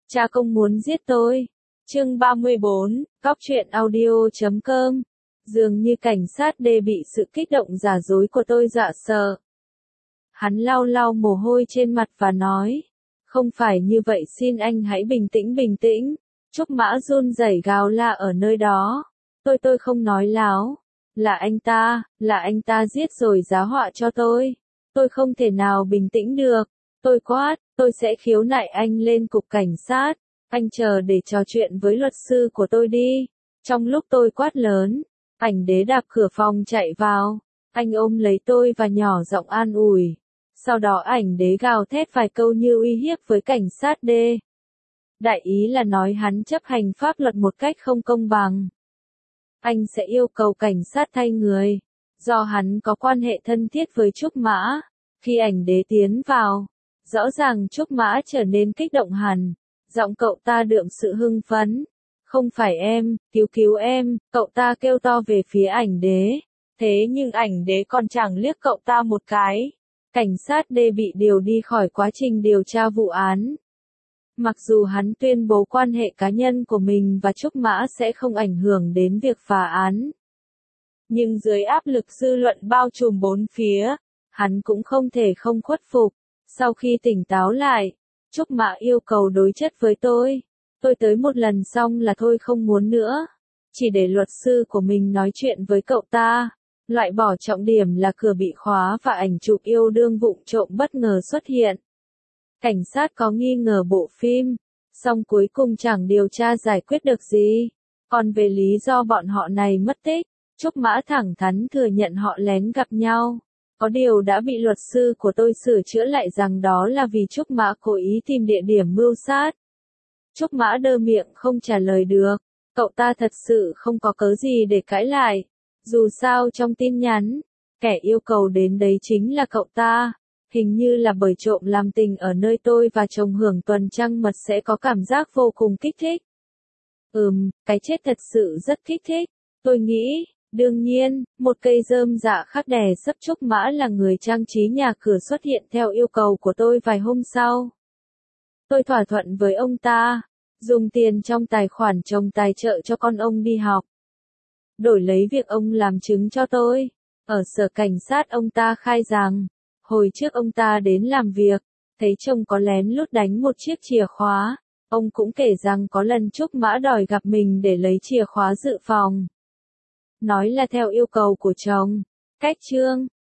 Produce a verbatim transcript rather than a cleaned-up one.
Cha công muốn giết tôi. Chương ba mươi bốn, Cóc truyện audio chấm com. Dường như cảnh sát D bị sự kích động giả dối của tôi dọa sợ. Hắn lau lau mồ hôi trên mặt và nói, không phải như vậy, xin anh hãy bình tĩnh bình tĩnh. Trúc Mã run rẩy gào la ở nơi đó. Tôi tôi không nói láo. Là anh ta, là anh ta giết rồi giá họa cho tôi. Tôi không thể nào bình tĩnh được. Tôi quát, tôi sẽ khiếu nại anh lên cục cảnh sát. Anh chờ để trò chuyện với luật sư của tôi đi. Trong lúc tôi quát lớn, Ảnh Đế đạp cửa phòng chạy vào. Anh ôm lấy tôi và nhỏ giọng an ủi. Sau đó Ảnh Đế gào thét vài câu như uy hiếp với cảnh sát D. Đại ý là nói hắn chấp hành pháp luật một cách không công bằng. Anh sẽ yêu cầu cảnh sát thay người. Do hắn có quan hệ thân thiết với Trúc Mã. Khi Ảnh Đế tiến vào, rõ ràng Trúc Mã trở nên kích động hẳn. Giọng cậu ta đượm sự hưng phấn. Không phải em, cứu cứu em, cậu ta kêu to về phía Ảnh Đế. Thế nhưng Ảnh Đế còn chẳng liếc cậu ta một cái. Cảnh sát D bị điều đi khỏi quá trình điều tra vụ án. Mặc dù hắn tuyên bố quan hệ cá nhân của mình và Trúc Mã sẽ không ảnh hưởng đến việc phá án. Nhưng dưới áp lực dư luận bao trùm bốn phía, hắn cũng không thể không khuất phục. Sau khi tỉnh táo lại, Trúc Mã yêu cầu đối chất với tôi. Tôi tới một lần xong là thôi không muốn nữa. Chỉ để luật sư của mình nói chuyện với cậu ta. Loại bỏ trọng điểm là cửa bị khóa và ảnh chụp yêu đương vụng trộm bất ngờ xuất hiện. Cảnh sát có nghi ngờ bộ phim, song cuối cùng chẳng điều tra giải quyết được gì. Còn về lý do bọn họ này mất tích, Trúc Mã thẳng thắn thừa nhận họ lén gặp nhau. Có điều đã bị luật sư của tôi sửa chữa lại rằng đó là vì Trúc Mã cố ý tìm địa điểm mưu sát. Trúc Mã đơ miệng không trả lời được. Cậu ta thật sự không có cớ gì để cãi lại. Dù sao trong tin nhắn, kẻ yêu cầu đến đấy chính là cậu ta. Hình như là bởi trộm làm tình ở nơi tôi và chồng hưởng tuần trăng mật sẽ có cảm giác vô cùng kích thích. Ừm, cái chết thật sự rất kích thích. Tôi nghĩ, đương nhiên, một cây rơm dạ khắc đè sấp Trúc Mã là người trang trí nhà cửa xuất hiện theo yêu cầu của tôi vài hôm sau. Tôi thỏa thuận với ông ta, dùng tiền trong tài khoản chồng tài trợ cho con ông đi học. Đổi lấy việc ông làm chứng cho tôi. Ở sở cảnh sát ông ta khai rằng, hồi trước ông ta đến làm việc, thấy chồng có lén lút đánh một chiếc chìa khóa. Ông cũng kể rằng có lần Trúc Mã đòi gặp mình để lấy chìa khóa dự phòng. Nói là theo yêu cầu của chồng. Cách chương